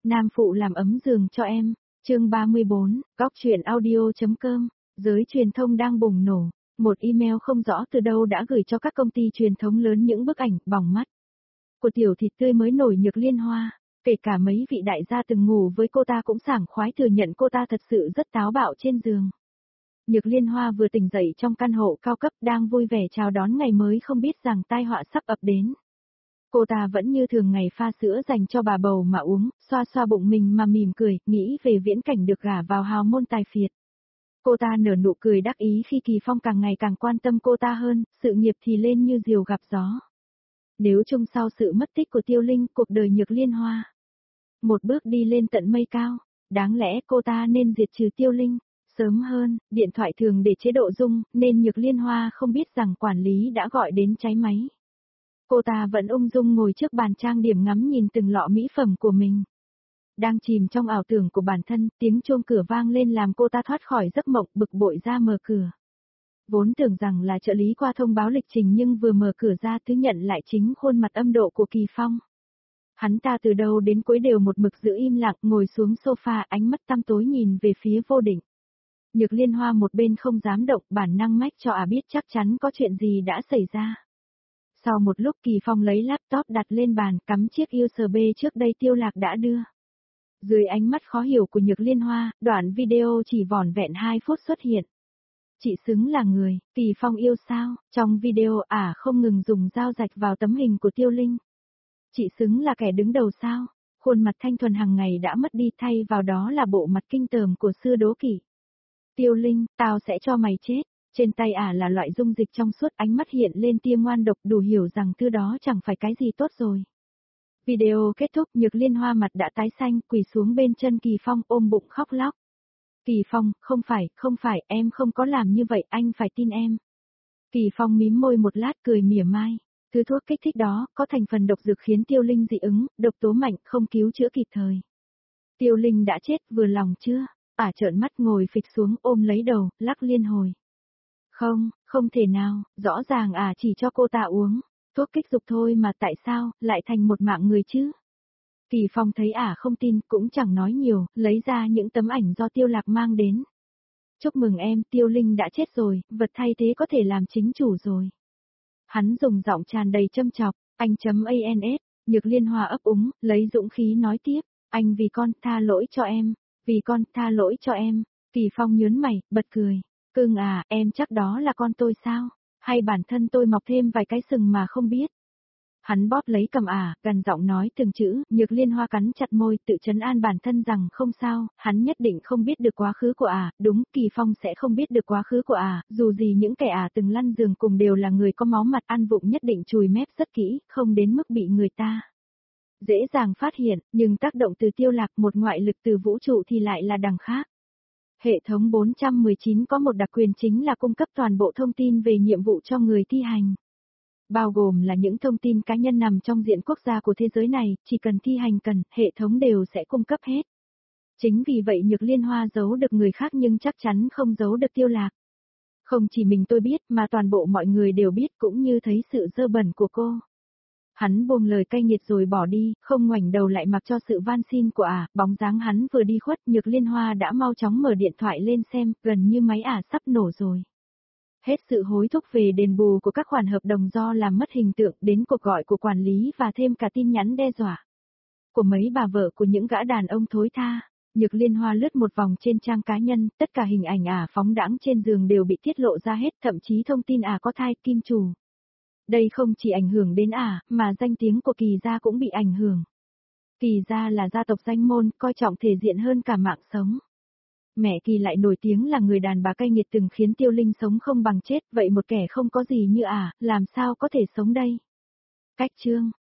Nam phụ làm ấm giường cho em. Chương 34, góc truyện audio.com. Giới truyền thông đang bùng nổ. Một email không rõ từ đâu đã gửi cho các công ty truyền thông lớn những bức ảnh bỏng mắt của tiểu thịt tươi mới nổi Nhược Liên Hoa. Kể cả mấy vị đại gia từng ngủ với cô ta cũng sảng khoái thừa nhận cô ta thật sự rất táo bạo trên giường. Nhược Liên Hoa vừa tỉnh dậy trong căn hộ cao cấp đang vui vẻ chào đón ngày mới, không biết rằng tai họa sắp ập đến. Cô ta vẫn như thường ngày pha sữa dành cho bà bầu mà uống, xoa xoa bụng mình mà mỉm cười, nghĩ về viễn cảnh được gả vào hào môn tài phiệt. Cô ta nở nụ cười đắc ý khi Kỳ Phong càng ngày càng quan tâm cô ta hơn, sự nghiệp thì lên như diều gặp gió. Nếu chung sau sự mất tích của Tiêu Linh, cuộc đời Nhược Liên Hoa một bước đi lên tận mây cao, đáng lẽ cô ta nên diệt trừ Tiêu Linh sớm hơn. Điện thoại thường để chế độ rung, nên Nhược Liên Hoa không biết rằng quản lý đã gọi đến cháy máy. Cô ta vẫn ung dung ngồi trước bàn trang điểm ngắm nhìn từng lọ mỹ phẩm của mình. Đang chìm trong ảo tưởng của bản thân, tiếng chuông cửa vang lên làm cô ta thoát khỏi giấc mộng, bực bội ra mở cửa. Vốn tưởng rằng là trợ lý qua thông báo lịch trình, nhưng vừa mở cửa ra thứ nhận lại chính khuôn mặt âm độ của Kỳ Phong. Hắn ta từ đầu đến cuối đều một mực giữ im lặng, ngồi xuống sofa, ánh mắt tăm tối nhìn về phía Vô Định. Nhược Liên Hoa một bên không dám động, bản năng mách cho biết chắc chắn có chuyện gì đã xảy ra. Sau một lúc Kỳ Phong lấy laptop đặt lên bàn, cắm chiếc USB trước đây Tiêu Lạc đã đưa. Dưới ánh mắt khó hiểu của Nhược Liên Hoa, đoạn video chỉ vỏn vẹn 2 phút xuất hiện. Chị xứng là người, Kỳ Phong yêu sao? Trong video không ngừng dùng dao rạch vào tấm hình của Tiêu Linh. Chị xứng là kẻ đứng đầu sao? Khuôn mặt thanh thuần hàng ngày đã mất đi, thay vào đó là bộ mặt kinh tởm của xưa đố kỵ. Tiêu Linh, tao sẽ cho mày chết. Trên tay là loại dung dịch trong suốt, ánh mắt hiện lên tia ngoan độc, đủ hiểu rằng thứ đó chẳng phải cái gì tốt rồi. Video kết thúc, Nhược Liên Hoa mặt đã tái xanh, quỳ xuống bên chân Kỳ Phong ôm bụng khóc lóc. Kỳ Phong, không phải, em không có làm như vậy, anh phải tin em. Kỳ Phong mím môi một lát cười mỉa mai. Thứ thuốc kích thích đó, có thành phần độc dược khiến Tiêu Linh dị ứng, độc tố mạnh, không cứu chữa kịp thời. Tiêu Linh đã chết, vừa lòng chưa? Trợn mắt ngồi phịch xuống ôm lấy đầu, lắc liên hồi. Không thể nào, rõ ràng chỉ cho cô ta uống thuốc kích dục thôi mà tại sao lại thành một mạng người chứ? Kỳ Phong thấy không tin, cũng chẳng nói nhiều, lấy ra những tấm ảnh do Tiêu Lạc mang đến. Chúc mừng em, Tiêu Linh đã chết rồi, vật thay thế có thể làm chính chủ rồi. Hắn dùng giọng tràn đầy châm chọc, anh.ans, Nhược Liên Hoa ấp úng, lấy dũng khí nói tiếp, anh vì con tha lỗi cho em, vì con tha lỗi cho em. Kỳ Phong nhớn mày, bật cười. Cưng em chắc đó là con tôi sao? Hay bản thân tôi mọc thêm vài cái sừng mà không biết? Hắn bóp lấy cầm gần giọng nói từng chữ. Nhược Liên Hoa cắn chặt môi, tự trấn an bản thân rằng không sao, hắn nhất định không biết được quá khứ của đúng, Kỳ Phong sẽ không biết được quá khứ của dù gì những kẻ từng lăn giường cùng đều là người có máu mặt, ăn vụng nhất định chùi mép rất kỹ, không đến mức bị người ta dễ dàng phát hiện, nhưng tác động từ Tiêu Lạc, một ngoại lực từ vũ trụ thì lại là đằng khác. Hệ thống 419 có một đặc quyền chính là cung cấp toàn bộ thông tin về nhiệm vụ cho người thi hành. Bao gồm là những thông tin cá nhân nằm trong diện quốc gia của thế giới này, chỉ cần thi hành cần, hệ thống đều sẽ cung cấp hết. Chính vì vậy Nhược Liên Hoa giấu được người khác nhưng chắc chắn không giấu được Tiêu Lạc. Không chỉ mình tôi biết mà toàn bộ mọi người đều biết, cũng như thấy sự dơ bẩn của cô. Hắn buông lời cay nghiệt rồi bỏ đi, không ngoảnh đầu lại mặc cho sự van xin của bóng dáng hắn vừa đi khuất, Nhược Liên Hoa đã mau chóng mở điện thoại lên xem, gần như máy sắp nổ rồi. Hết sự hối thúc về đền bù của các khoản hợp đồng do làm mất hình tượng, đến cuộc gọi của quản lý và thêm cả tin nhắn đe dọa của mấy bà vợ của những gã đàn ông thối tha. Nhược Liên Hoa lướt một vòng trên trang cá nhân, tất cả hình ảnh phóng đãng trên giường đều bị tiết lộ ra hết, thậm chí thông tin có thai, kim chủ. Đây không chỉ ảnh hưởng đến mà danh tiếng của Kỳ gia cũng bị ảnh hưởng. Kỳ gia là gia tộc danh môn, coi trọng thể diện hơn cả mạng sống. Mẹ Kỳ lại nổi tiếng là người đàn bà cay nghiệt từng khiến Tiêu Linh sống không bằng chết, vậy một kẻ không có gì như làm sao có thể sống đây? Cách chương